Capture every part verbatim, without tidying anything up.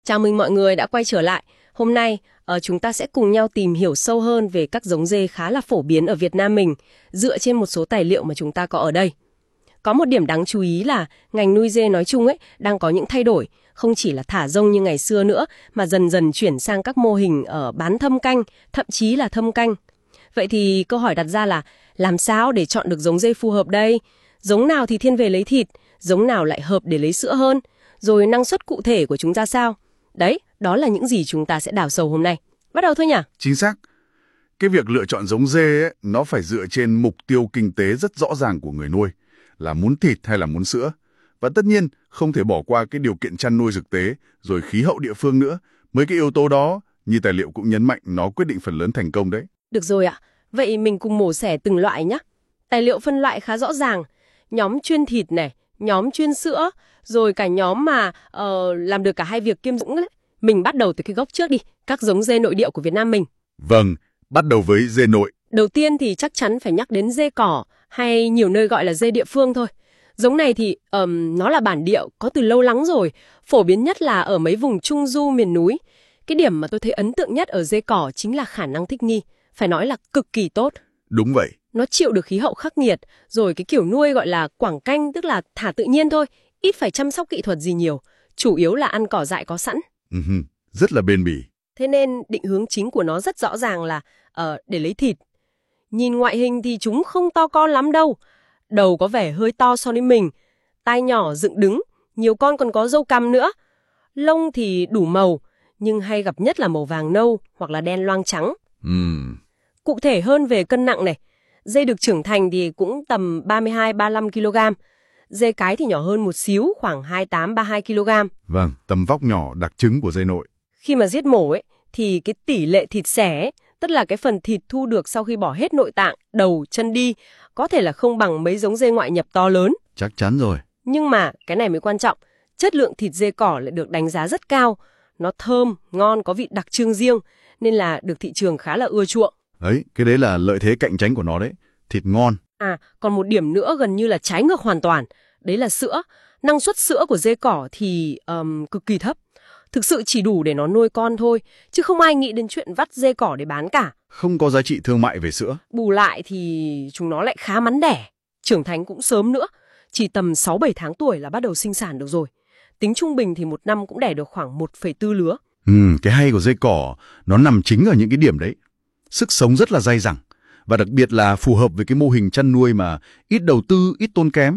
Chào mừng mọi người đã quay trở lại. Hôm nay, uh, chúng ta sẽ cùng nhau tìm hiểu sâu hơn về các giống dê khá là phổ biến ở Việt Nam mình, dựa trên một số tài liệu mà chúng ta có ở đây. Có một điểm đáng chú ý là ngành nuôi dê nói chung ấy đang có những thay đổi, không chỉ là thả rông như ngày xưa nữa, mà dần dần chuyển sang các mô hình ở bán thâm canh, thậm chí là thâm canh. Vậy thì câu hỏi đặt ra là làm sao để chọn được giống dê phù hợp đây? Giống nào thì thiên về lấy thịt, giống nào lại hợp để lấy sữa hơn? Rồi năng suất cụ thể của chúng ra sao? Đấy, đó là những gì chúng ta sẽ đào sâu hôm nay. Bắt đầu thôi nhỉ? Chính xác. Cái việc lựa chọn giống dê ấy, nó phải dựa trên mục tiêu kinh tế rất rõ ràng của người nuôi, là muốn thịt hay là muốn sữa. Và tất nhiên, không thể bỏ qua cái điều kiện chăn nuôi thực tế, rồi khí hậu địa phương nữa. Mấy cái yếu tố đó, như tài liệu cũng nhấn mạnh, nó quyết định phần lớn thành công đấy. Được rồi ạ. Vậy mình cùng mổ xẻ từng loại nhé. Tài liệu phân loại khá rõ ràng. Nhóm chuyên thịt này, nhóm chuyên sữa, rồi cả nhóm mà uh, làm được cả hai việc kiêm dụng đấy. Mình bắt đầu từ cái gốc trước đi, các giống dê nội địa của Việt Nam mình. Vâng, bắt đầu với dê nội. Đầu tiên thì chắc chắn phải nhắc đến dê cỏ, hay nhiều nơi gọi là dê địa phương thôi. Giống này thì um, nó là bản địa, có từ lâu lắm rồi, phổ biến nhất là ở mấy vùng trung du miền núi. Cái điểm mà tôi thấy ấn tượng nhất ở dê cỏ chính là khả năng thích nghi, phải nói là cực kỳ tốt. Đúng vậy. Nó chịu được khí hậu khắc nghiệt, rồi cái kiểu nuôi gọi là quảng canh, tức là thả tự nhiên thôi, ít phải chăm sóc kỹ thuật gì nhiều, chủ yếu là ăn cỏ dại có sẵn. Uh-huh. Rất là bền bỉ. Thế nên định hướng chính của nó rất rõ ràng là uh, để lấy thịt. Nhìn ngoại hình thì chúng không to con lắm đâu, đầu có vẻ hơi to so với mình, tai nhỏ dựng đứng, nhiều con còn có râu cằm nữa. Lông thì đủ màu, nhưng hay gặp nhất là màu vàng nâu hoặc là đen loang trắng. Uhm. Cụ thể hơn về cân nặng này, dê được trưởng thành thì cũng tầm ba mươi hai đến ba mươi lăm ki lô gam. Dê cái thì nhỏ hơn một xíu, khoảng hai mươi tám đến ba mươi hai ki lô gam. Vâng, tầm vóc nhỏ đặc trưng của dê nội. Khi mà giết mổ ấy, thì cái tỷ lệ thịt xẻ, ấy, tức là cái phần thịt thu được sau khi bỏ hết nội tạng, đầu, chân đi, có thể là không bằng mấy giống dê ngoại nhập to lớn. Chắc chắn rồi. Nhưng mà cái này mới quan trọng, chất lượng thịt dê cỏ lại được đánh giá rất cao. Nó thơm, ngon, có vị đặc trưng riêng, nên là được thị trường khá là ưa chuộng. Đấy, cái đấy là lợi thế cạnh tranh của nó đấy. Thịt ngon. À, còn một điểm nữa gần như là trái ngược hoàn toàn. Đấy là sữa. Năng suất sữa của dê cỏ thì um, cực kỳ thấp. Thực sự chỉ đủ để nó nuôi con thôi, chứ không ai nghĩ đến chuyện vắt dê cỏ để bán cả. Không có giá trị thương mại về sữa. Bù lại thì chúng nó lại khá mắn đẻ. Trưởng thành cũng sớm nữa. Chỉ tầm sáu bảy tháng tuổi là bắt đầu sinh sản được rồi. Tính trung bình thì một năm cũng đẻ được khoảng một phẩy bốn lứa. Ừ, cái hay của dê cỏ, nó nằm chính ở những cái điểm đấy. Sức sống rất là dai dẳng. Và đặc biệt là phù hợp với cái mô hình chăn nuôi mà ít đầu tư, ít tốn kém.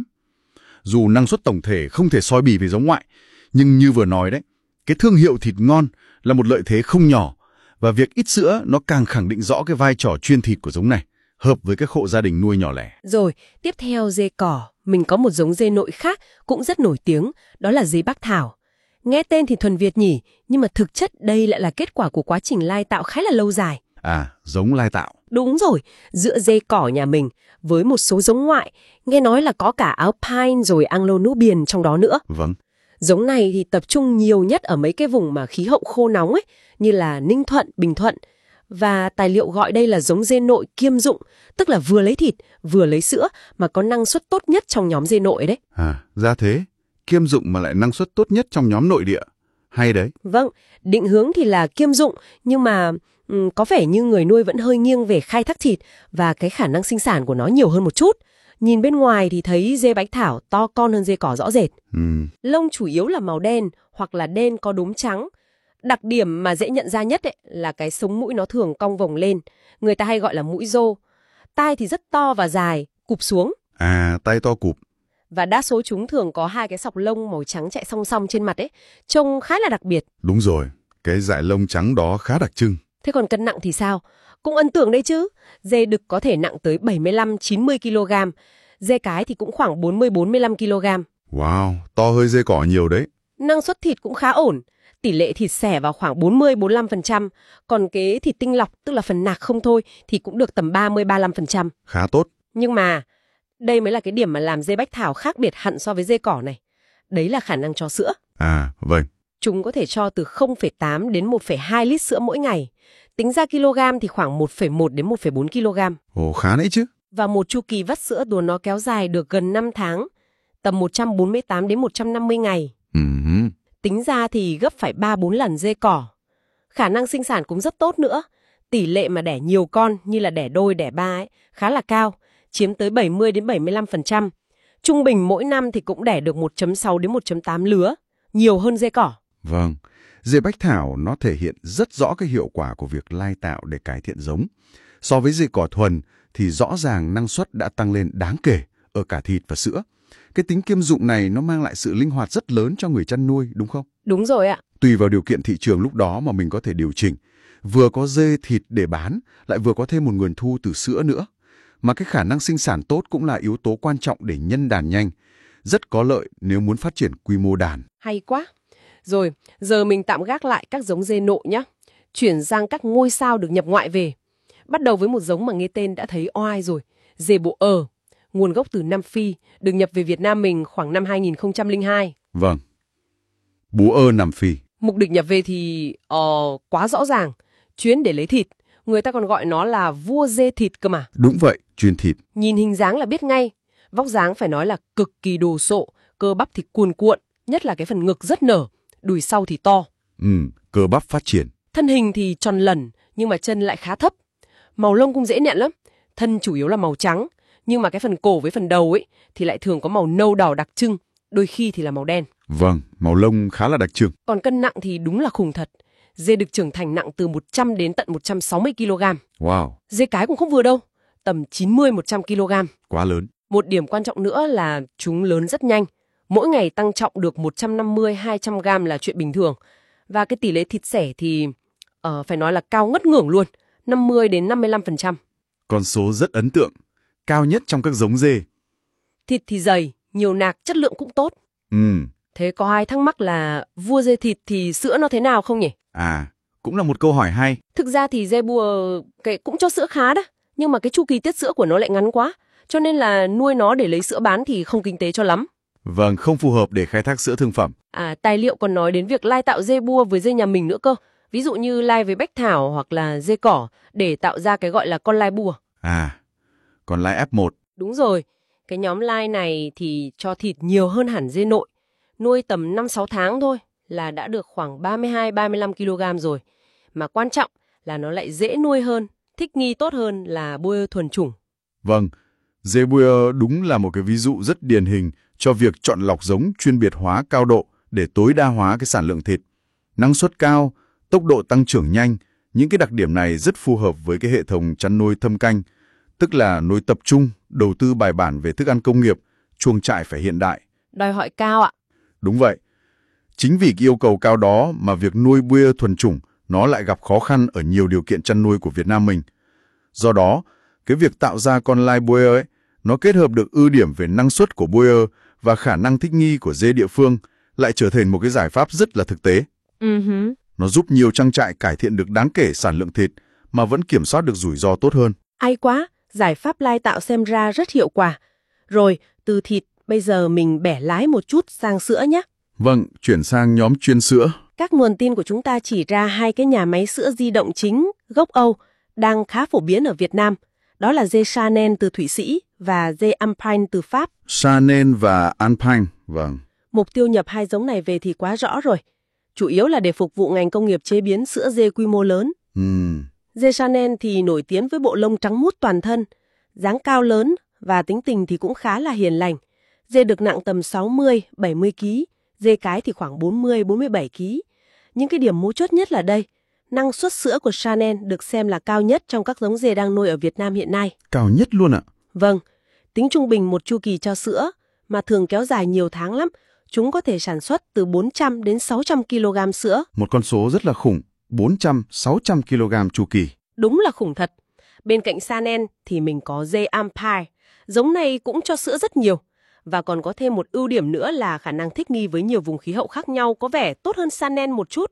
Dù năng suất tổng thể không thể soi bì về giống ngoại, nhưng như vừa nói đấy, cái thương hiệu thịt ngon là một lợi thế không nhỏ. Và việc ít sữa nó càng khẳng định rõ cái vai trò chuyên thịt của giống này, hợp với các hộ gia đình nuôi nhỏ lẻ. Rồi, tiếp theo dê cỏ, mình có một giống dê nội khác cũng rất nổi tiếng, đó là dê Bắc Thảo. Nghe tên thì thuần Việt nhỉ, nhưng mà thực chất đây lại là kết quả của quá trình lai tạo khá là lâu dài. À, giống lai tạo. Đúng rồi, giữa dê cỏ nhà mình với một số giống ngoại, nghe nói là có cả Alpine rồi Anglo-Nubian trong đó nữa. Vâng. Giống này thì tập trung nhiều nhất ở mấy cái vùng mà khí hậu khô nóng ấy, như là Ninh Thuận, Bình Thuận. Và tài liệu gọi đây là giống dê nội kiêm dụng, tức là vừa lấy thịt, vừa lấy sữa mà có năng suất tốt nhất trong nhóm dê nội đấy. À, ra thế. Kiêm dụng mà lại năng suất tốt nhất trong nhóm nội địa. Hay đấy. Vâng, định hướng thì là kiêm dụng, nhưng mà um, có vẻ như người nuôi vẫn hơi nghiêng về khai thác thịt và cái khả năng sinh sản của nó nhiều hơn một chút. Nhìn bên ngoài thì thấy dê Bạch Thảo to con hơn dê cỏ rõ rệt. Ừ. Lông chủ yếu là màu đen hoặc là đen có đốm trắng. Đặc điểm mà dễ nhận ra nhất ấy, là cái sống mũi nó thường cong vòng lên. Người ta hay gọi là mũi rô. Tai thì rất to và dài, cụp xuống. À, tai to cụp. Và đa số chúng thường có hai cái sọc lông màu trắng chạy song song trên mặt ấy. Trông khá là đặc biệt. Đúng rồi, cái dải lông trắng đó khá đặc trưng. Thế còn cân nặng thì sao? Cũng ấn tượng đấy chứ. Dê đực có thể nặng tới bảy mươi lăm đến chín mươi ki lô gam. Dê cái thì cũng khoảng bốn mươi đến bốn mươi lăm ki lô gam. Wow, to hơi dê cỏ nhiều đấy. Năng suất thịt cũng khá ổn. Tỷ lệ thịt xẻ vào khoảng bốn mươi đến bốn mươi lăm phần trăm. Còn cái thịt tinh lọc, tức là phần nạc không thôi, thì cũng được tầm ba mươi đến ba mươi lăm phần trăm. Khá tốt. Nhưng mà đây mới là cái điểm mà làm dê Bách Thảo khác biệt hẳn so với dê cỏ này. Đấy là khả năng cho sữa. À, vâng. Chúng có thể cho từ không phẩy tám đến một phẩy hai lít sữa mỗi ngày. Tính ra kg thì khoảng một phẩy một đến một phẩy bốn ki lô gam. Ồ, khá đấy chứ. Và một chu kỳ vắt sữa của nó kéo dài được gần năm tháng, tầm một trăm bốn mươi tám đến một trăm năm mươi ngày. Uh-huh. Tính ra thì gấp phải ba bốn lần dê cỏ. Khả năng sinh sản cũng rất tốt nữa. Tỷ lệ mà đẻ nhiều con như là đẻ đôi, đẻ ba ấy, khá là cao, chiếm tới bảy mươi đến bảy mươi lăm phần trăm. Trung bình mỗi năm thì cũng đẻ được một phẩy sáu đến một phẩy tám lứa, nhiều hơn dê cỏ. Vâng, dê bách thảo nó thể hiện rất rõ cái hiệu quả của việc lai tạo để cải thiện giống. So với dê cỏ thuần thì rõ ràng năng suất đã tăng lên đáng kể ở cả thịt và sữa. Cái tính kiêm dụng này nó mang lại sự linh hoạt rất lớn cho người chăn nuôi, đúng không? Đúng rồi ạ. Tùy vào điều kiện thị trường lúc đó mà mình có thể điều chỉnh. Vừa có dê thịt để bán, lại vừa có thêm một nguồn thu từ sữa nữa. Mà cái khả năng sinh sản tốt cũng là yếu tố quan trọng để nhân đàn nhanh. Rất có lợi nếu muốn phát triển quy mô đàn. Hay quá. Rồi, giờ mình tạm gác lại các giống dê nội nhé. Chuyển sang các ngôi sao được nhập ngoại về. Bắt đầu với một giống mà nghe tên đã thấy oai rồi. Dê bộ ơ. Nguồn gốc từ Nam Phi, được nhập về Việt Nam mình khoảng năm hai nghìn không trăm lẻ hai. Vâng. Bú ơ Nam Phi. Mục đích nhập về thì uh, quá rõ ràng. Chuyến để lấy thịt. Người ta còn gọi nó là vua dê thịt cơ mà. Đúng vậy, chuyên thịt. Nhìn hình dáng là biết ngay. Vóc dáng phải nói là cực kỳ đồ sộ. Cơ bắp thì cuồn cuộn. Nhất là cái phần ngực rất nở. Đùi sau thì to. Ừ, cơ bắp phát triển. Thân hình thì tròn lẩn, nhưng mà chân lại khá thấp. Màu lông cũng dễ nhận lắm. Thân chủ yếu là màu trắng. Nhưng mà cái phần cổ với phần đầu ấy thì lại thường có màu nâu đỏ đặc trưng. Đôi khi thì là màu đen. Vâng, màu lông khá là đặc trưng. Còn cân nặng thì đúng là khủng thật. Dê được trưởng thành nặng từ một trăm đến tận một trăm sáu mươi ki lô gam. Wow. Dê cái cũng không vừa đâu. Tầm chín mươi đến một trăm ki lô gam. Quá lớn. Một điểm quan trọng nữa là chúng lớn rất nhanh. Mỗi ngày tăng trọng được một trăm năm mươi đến hai trăm gam là chuyện bình thường. Và cái tỷ lệ thịt sẻ thì uh, phải nói là cao ngất ngưởng luôn. năm mươi đến năm mươi lăm phần trăm. Con số rất ấn tượng. Cao nhất trong các giống dê. Thịt thì dày, nhiều nạc, chất lượng cũng tốt. Ừ. Thế có ai thắc mắc là vua dê thịt thì sữa nó thế nào không nhỉ? À, cũng là một câu hỏi hay. Thực ra thì dê bua cái cũng cho sữa khá đó. Nhưng mà cái chu kỳ tiết sữa của nó lại ngắn quá. Cho nên là nuôi nó để lấy sữa bán thì không kinh tế cho lắm. Vâng, không phù hợp để khai thác sữa thương phẩm. À, tài liệu còn nói đến việc lai tạo dê bua với dê nhà mình nữa cơ. Ví dụ như lai với bách thảo hoặc là dê cỏ để tạo ra cái gọi là con lai bua. À, còn lai ép một. Đúng rồi, cái nhóm lai này thì cho thịt nhiều hơn hẳn dê nội. Nuôi tầm năm sáu tháng thôi là đã được khoảng ba mươi hai đến ba mươi lăm ki lô gam rồi. Mà quan trọng là nó lại dễ nuôi hơn, thích nghi tốt hơn là bua thuần chủng. Vâng, dê bua đúng là một cái ví dụ rất điển hình cho việc chọn lọc giống chuyên biệt hóa cao độ để tối đa hóa cái sản lượng thịt. Năng suất cao, tốc độ tăng trưởng nhanh, những cái đặc điểm này rất phù hợp với cái hệ thống chăn nuôi thâm canh, tức là nuôi tập trung, đầu tư bài bản về thức ăn công nghiệp, chuồng trại phải hiện đại. Đòi hỏi cao ạ. Đúng vậy. Chính vì cái yêu cầu cao đó mà việc nuôi bua thuần chủng nó lại gặp khó khăn ở nhiều điều kiện chăn nuôi của Việt Nam mình. Do đó, cái việc tạo ra con lai bua ấy, nó kết hợp được ưu điểm về năng suất của bua và khả năng thích nghi của dê địa phương lại trở thành một cái giải pháp rất là thực tế. Uh-huh. Nó giúp nhiều trang trại cải thiện được đáng kể sản lượng thịt mà vẫn kiểm soát được rủi ro tốt hơn. Hay quá, giải pháp lai tạo xem ra rất hiệu quả. Rồi, từ thịt, bây giờ mình bẻ lái một chút sang sữa nhé. Vâng, chuyển sang nhóm chuyên sữa. Các nguồn tin của chúng ta chỉ ra hai cái nhà máy sữa di động chính gốc Âu đang khá phổ biến ở Việt Nam. Đó là dê Chanel từ Thụy Sĩ và dê Alpine từ Pháp. Chanel và Alpine, vâng. Mục tiêu nhập hai giống này về thì quá rõ rồi. Chủ yếu là để phục vụ ngành công nghiệp chế biến sữa dê quy mô lớn. Uhm. Dê Chanel thì nổi tiếng với bộ lông trắng muốt toàn thân, dáng cao lớn và tính tình thì cũng khá là hiền lành. Dê được nặng tầm sáu mươi đến bảy mươi ki lô gam, dê cái thì khoảng bốn mươi đến bốn mươi bảy ki lô gam. Những cái điểm mấu chốt nhất là đây, năng suất sữa của Chanel được xem là cao nhất trong các giống dê đang nuôi ở Việt Nam hiện nay. Cao nhất luôn ạ? Vâng, tính trung bình một chu kỳ cho sữa, mà thường kéo dài nhiều tháng lắm, chúng có thể sản xuất từ bốn trăm đến sáu trăm ki lô gam sữa. Một con số rất là khủng, bốn trăm đến sáu trăm ki lô gam chu kỳ. Đúng là khủng thật. Bên cạnh Chanel thì mình có dê Alpine, giống này cũng cho sữa rất nhiều. Và còn có thêm một ưu điểm nữa là khả năng thích nghi với nhiều vùng khí hậu khác nhau có vẻ tốt hơn Chanel một chút.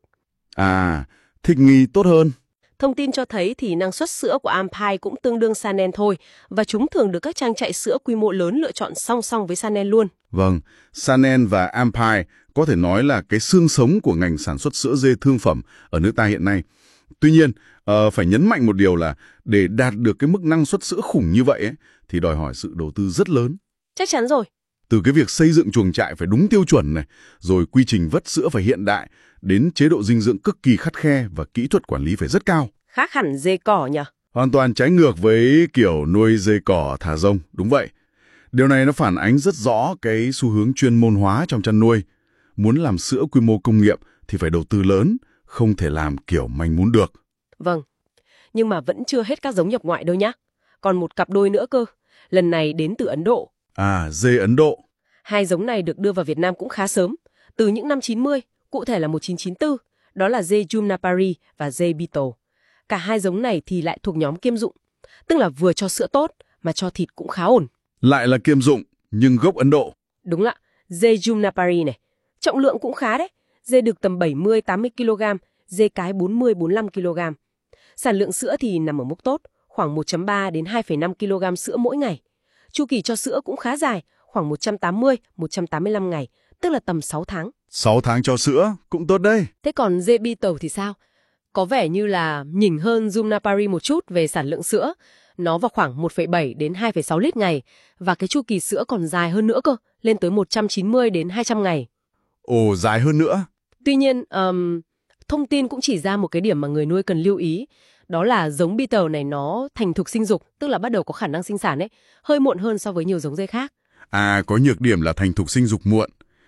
À, thích nghi tốt hơn. Thông tin cho thấy thì năng suất sữa của Alpine cũng tương đương Chanel thôi, và chúng thường được các trang trại sữa quy mô lớn lựa chọn song song với Chanel luôn. Vâng, Chanel và Alpine có thể nói là cái xương sống của ngành sản xuất sữa dê thương phẩm ở nước ta hiện nay. Tuy nhiên, uh, phải nhấn mạnh một điều là để đạt được cái mức năng suất sữa khủng như vậy ấy, thì đòi hỏi sự đầu tư rất lớn. Chắc chắn rồi. Từ cái việc xây dựng chuồng trại phải đúng tiêu chuẩn này, rồi quy trình vất sữa phải hiện đại, đến chế độ dinh dưỡng cực kỳ khắt khe và kỹ thuật quản lý phải rất cao. Khác hẳn dê cỏ nhỉ? Hoàn toàn trái ngược với kiểu nuôi dê cỏ thả rông, đúng vậy. Điều này nó phản ánh rất rõ cái xu hướng chuyên môn hóa trong chăn nuôi. Muốn làm sữa quy mô công nghiệp thì phải đầu tư lớn, không thể làm kiểu manh mún được. Vâng, nhưng mà vẫn chưa hết các giống nhập ngoại đâu nhá. Còn một cặp đôi nữa cơ, lần này đến từ Ấn Độ. À, dê Ấn Độ. Hai giống này được đưa vào Việt Nam cũng khá sớm, từ những năm chín mươi, cụ thể là một nghìn chín trăm chín mươi tư, đó là dê Jumnapari và dê Beetle. Cả hai giống này thì lại thuộc nhóm kiêm dụng, tức là vừa cho sữa tốt mà cho thịt cũng khá ổn. Lại là kiêm dụng, nhưng gốc Ấn Độ. Đúng ạ, dê Jumnapari này, trọng lượng cũng khá đấy, dê được tầm bảy mươi đến tám mươi ki lô gam, dê cái bốn mươi đến bốn mươi lăm ki lô gam. Sản lượng sữa thì nằm ở mức tốt, khoảng một phẩy ba đến hai phẩy năm ki lô gam sữa mỗi ngày. Chu kỳ cho sữa cũng khá dài, khoảng một trăm tám mươi đến một trăm tám mươi lăm ngày, tức là tầm sáu tháng. sáu tháng cho sữa, cũng tốt đấy. Thế còn dê Beetle thì sao? Có vẻ như là nhỉnh hơn Jumnapari một chút về sản lượng sữa. Nó vào khoảng một phẩy bảy đến hai phẩy sáu lít ngày, và cái chu kỳ sữa còn dài hơn nữa cơ, lên tới một trăm chín mươi đến hai trăm ngày. Ồ, dài hơn nữa. Tuy nhiên, um, thông tin cũng chỉ ra một cái điểm mà người nuôi cần lưu ý. Đó là giống Beetle này nó thành thục sinh dục, tức là bắt đầu có khả năng sinh sản ấy, hơi muộn hơn so với nhiều giống dê khác. À, có nhược điểm là thành thục sinh dục muộn.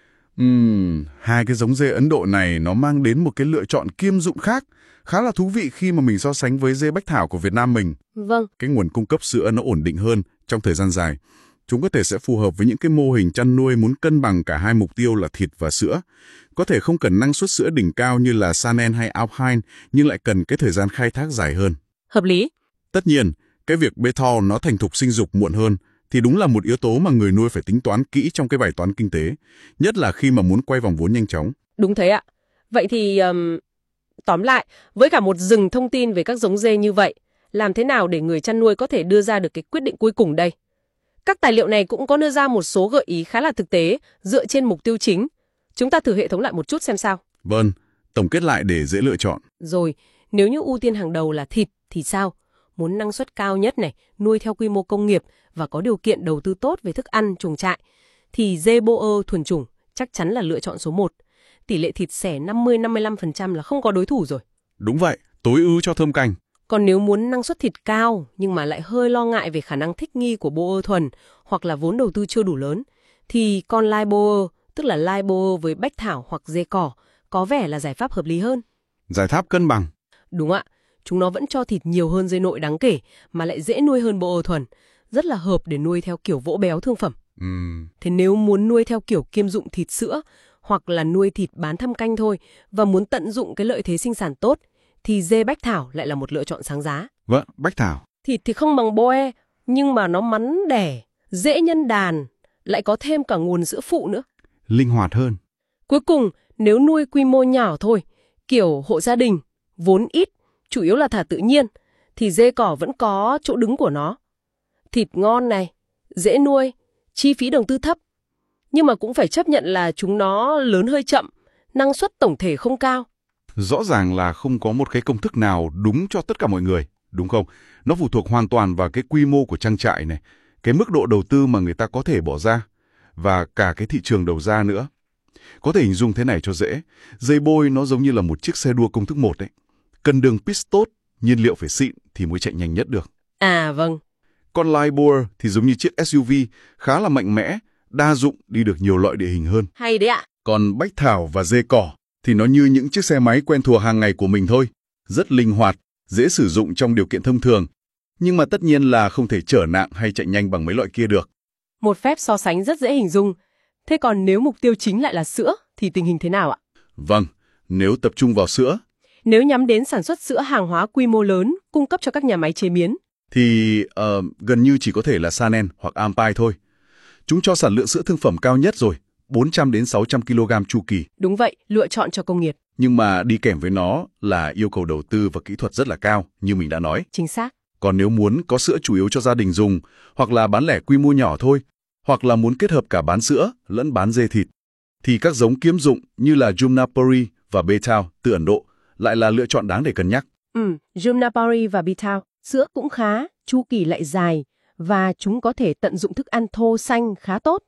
Ừm, hai cái giống dê Ấn Độ này nó mang đến một cái lựa chọn kiêm dụng khác, khá là thú vị khi mà mình so sánh với dê Bách Thảo của Việt Nam mình. Vâng. Cái nguồn cung cấp sữa nó ổn định hơn trong thời gian dài. Chúng có thể sẽ phù hợp với những cái mô hình chăn nuôi muốn cân bằng cả hai mục tiêu là thịt và sữa. Có thể không cần năng suất sữa đỉnh cao như là Saanen hay Alpine, nhưng lại cần cái thời gian khai thác dài hơn. Hợp lý. Tất nhiên, cái việc Beetle nó thành thục sinh dục muộn hơn thì đúng là một yếu tố mà người nuôi phải tính toán kỹ trong cái bài toán kinh tế, nhất là khi mà muốn quay vòng vốn nhanh chóng. Đúng thế ạ. Vậy thì um, tóm lại, với cả một rừng thông tin về các giống dê như vậy, làm thế nào để người chăn nuôi có thể đưa ra được cái quyết định cuối cùng đây? Các tài liệu này cũng có đưa ra một số gợi ý khá là thực tế dựa trên mục tiêu chính. Chúng ta thử hệ thống lại một chút xem sao. Vâng, tổng kết lại để dễ lựa chọn. Rồi, nếu như ưu tiên hàng đầu là thịt thì sao? Muốn năng suất cao nhất này, nuôi theo quy mô công nghiệp và có điều kiện đầu tư tốt về thức ăn, chuồng trại, thì dê Boer thuần chủng chắc chắn là lựa chọn số một. Tỷ lệ thịt xẻ năm mươi đến năm mươi lăm phần trăm là không có đối thủ rồi. Đúng vậy, tối ưu cho thơm canh. Còn nếu muốn năng suất thịt cao nhưng mà lại hơi lo ngại về khả năng thích nghi của Boer thuần hoặc là vốn đầu tư chưa đủ lớn, thì con lai Boer, tức là lai Boer với bách thảo hoặc dê cỏ, có vẻ là giải pháp hợp lý hơn. Giải pháp cân bằng. Đúng ạ, chúng nó vẫn cho thịt nhiều hơn dê nội đáng kể mà lại dễ nuôi hơn Boer thuần, rất là hợp để nuôi theo kiểu vỗ béo thương phẩm. Uhm. Thế nếu muốn nuôi theo kiểu kiêm dụng thịt sữa hoặc là nuôi thịt bán thăm canh thôi và muốn tận dụng cái lợi thế sinh sản tốt, thì dê bách thảo lại là một lựa chọn sáng giá. Vâng, bách thảo. Thịt thì không bằng Boer, nhưng mà nó mắn đẻ, dễ nhân đàn, lại có thêm cả nguồn sữa phụ nữa. Linh hoạt hơn. Cuối cùng, nếu nuôi quy mô nhỏ thôi, kiểu hộ gia đình, vốn ít, chủ yếu là thả tự nhiên, thì dê cỏ vẫn có chỗ đứng của nó. Thịt ngon này, dễ nuôi, chi phí đầu tư thấp. Nhưng mà cũng phải chấp nhận là chúng nó lớn hơi chậm, năng suất tổng thể không cao. Rõ ràng là không có một cái công thức nào đúng cho tất cả mọi người, đúng không? Nó phụ thuộc hoàn toàn vào cái quy mô của trang trại này, cái mức độ đầu tư mà người ta có thể bỏ ra, và cả cái thị trường đầu ra nữa. Có thể hình dung thế này cho dễ, dây bôi nó giống như là một chiếc xe đua công thức một đấy. Cần đường pist tốt, nhiên liệu phải xịn thì mới chạy nhanh nhất được. À vâng. Còn lai Boer thì giống như chiếc ét u vê, khá là mạnh mẽ, đa dụng, đi được nhiều loại địa hình hơn. Hay đấy ạ. Còn bách thảo và dê cỏ thì nó như những chiếc xe máy quen thuộc hàng ngày của mình thôi. Rất linh hoạt, dễ sử dụng trong điều kiện thông thường. Nhưng mà tất nhiên là không thể chở nặng hay chạy nhanh bằng mấy loại kia được. Một phép so sánh rất dễ hình dung. Thế còn nếu mục tiêu chính lại là sữa thì tình hình thế nào ạ? Vâng, nếu tập trung vào sữa. Nếu nhắm đến sản xuất sữa hàng hóa quy mô lớn, cung cấp cho các nhà máy chế biến, thì uh, gần như chỉ có thể là Saanen hoặc Alpine thôi. Chúng cho sản lượng sữa thương phẩm cao nhất rồi, bốn trăm đến sáu trăm ki lô gam chu kỳ. Đúng vậy, lựa chọn cho công nghiệp. Nhưng mà đi kèm với nó là yêu cầu đầu tư và kỹ thuật rất là cao, như mình đã nói. Chính xác. Còn nếu muốn có sữa chủ yếu cho gia đình dùng, hoặc là bán lẻ quy mô nhỏ thôi, hoặc là muốn kết hợp cả bán sữa lẫn bán dê thịt, thì các giống kiêm dụng như là Jumnapari và Beetle từ Ấn Độ lại là lựa chọn đáng để cân nhắc. Ừ, Jumnapari và Beetle, sữa cũng khá, chu kỳ lại dài, và chúng có thể tận dụng thức ăn thô xanh khá tốt.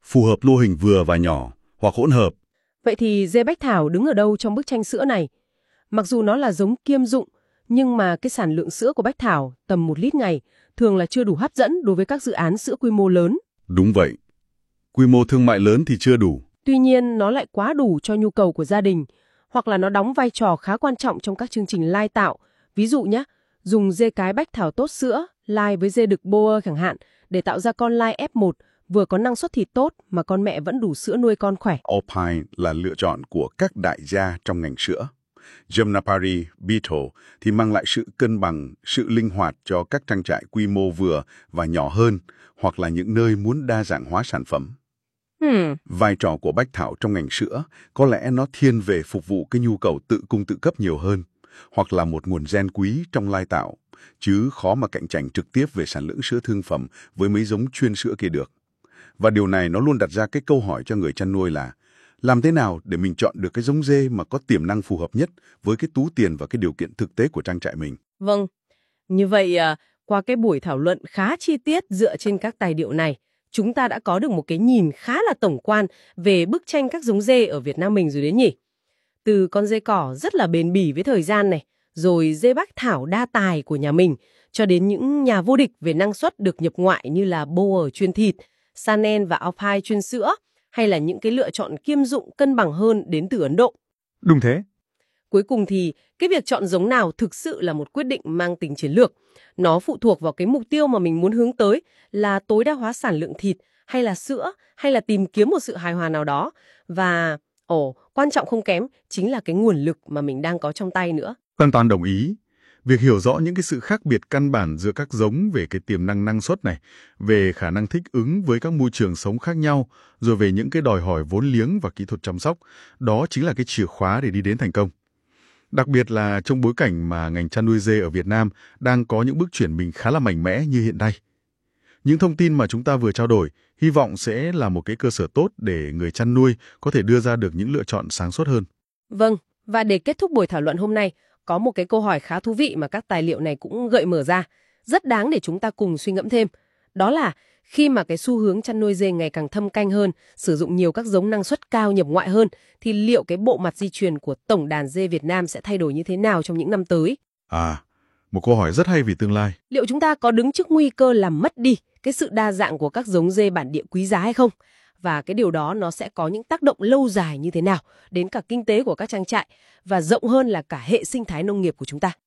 phù hợp lô hình vừa và nhỏ hoặc hỗn hợp. Vậy thì dê bách thảo đứng ở đâu trong bức tranh sữa này? Mặc dù nó là giống kiêm dụng, nhưng mà cái sản lượng sữa của bách thảo tầm một lít ngày thường là chưa đủ hấp dẫn đối với các dự án sữa quy mô lớn. Đúng vậy. Quy mô thương mại lớn thì chưa đủ. Tuy nhiên, nó lại quá đủ cho nhu cầu của gia đình, hoặc là nó đóng vai trò khá quan trọng trong các chương trình lai tạo. Ví dụ nhé, dùng dê cái bách thảo tốt sữa, lai với dê đực Boer chẳng hạn, để tạo ra con lai ép một, vừa có năng suất thịt tốt mà con mẹ vẫn đủ sữa nuôi con khỏe. Alpine là lựa chọn của các đại gia trong ngành sữa. Jamnapari Beetle thì mang lại sự cân bằng, sự linh hoạt cho các trang trại quy mô vừa và nhỏ hơn, hoặc là những nơi muốn đa dạng hóa sản phẩm. Hmm. Vai trò của bách thảo trong ngành sữa có lẽ nó thiên về phục vụ cái nhu cầu tự cung tự cấp nhiều hơn, hoặc là một nguồn gen quý trong lai tạo, chứ khó mà cạnh tranh trực tiếp về sản lượng sữa thương phẩm với mấy giống chuyên sữa kia được. Và điều này nó luôn đặt ra cái câu hỏi cho người chăn nuôi là làm thế nào để mình chọn được cái giống dê mà có tiềm năng phù hợp nhất với cái túi tiền và cái điều kiện thực tế của trang trại mình. Vâng, như vậy qua cái buổi thảo luận khá chi tiết dựa trên các tài liệu này, chúng ta đã có được một cái nhìn khá là tổng quan về bức tranh các giống dê ở Việt Nam mình rồi đấy nhỉ. Từ con dê cỏ rất là bền bỉ với thời gian này, rồi dê bách thảo đa tài của nhà mình, cho đến những nhà vô địch về năng suất được nhập ngoại như là Boer chuyên thịt, Saanen và Alpine chuyên sữa, hay là những cái lựa chọn kiêm dụng cân bằng hơn đến từ Ấn Độ. Đúng thế. Cuối cùng thì cái việc chọn giống nào thực sự là một quyết định mang tính chiến lược. Nó phụ thuộc vào cái mục tiêu mà mình muốn hướng tới là tối đa hóa sản lượng thịt, hay là sữa, hay là tìm kiếm một sự hài hòa nào đó. Và, ồ, quan trọng không kém chính là cái nguồn lực mà mình đang có trong tay nữa. Hoàn toàn đồng ý. Việc hiểu rõ những cái sự khác biệt căn bản giữa các giống về cái tiềm năng năng suất này, về khả năng thích ứng với các môi trường sống khác nhau, rồi về những cái đòi hỏi vốn liếng và kỹ thuật chăm sóc, đó chính là cái chìa khóa để đi đến thành công. Đặc biệt là trong bối cảnh mà ngành chăn nuôi dê ở Việt Nam đang có những bước chuyển mình khá là mạnh mẽ như hiện nay. Những thông tin mà chúng ta vừa trao đổi hy vọng sẽ là một cái cơ sở tốt để người chăn nuôi có thể đưa ra được những lựa chọn sáng suốt hơn. Vâng, và để kết thúc buổi thảo luận hôm nay, có một cái câu hỏi khá thú vị mà các tài liệu này cũng gợi mở ra, rất đáng để chúng ta cùng suy ngẫm thêm. Đó là khi mà cái xu hướng chăn nuôi dê ngày càng thâm canh hơn, sử dụng nhiều các giống năng suất cao nhập ngoại hơn, thì liệu cái bộ mặt di truyền của tổng đàn dê Việt Nam sẽ thay đổi như thế nào trong những năm tới? À, một câu hỏi rất hay về tương lai. Liệu chúng ta có đứng trước nguy cơ làm mất đi cái sự đa dạng của các giống dê bản địa quý giá hay không? Và cái điều đó nó sẽ có những tác động lâu dài như thế nào đến cả kinh tế của các trang trại và rộng hơn là cả hệ sinh thái nông nghiệp của chúng ta?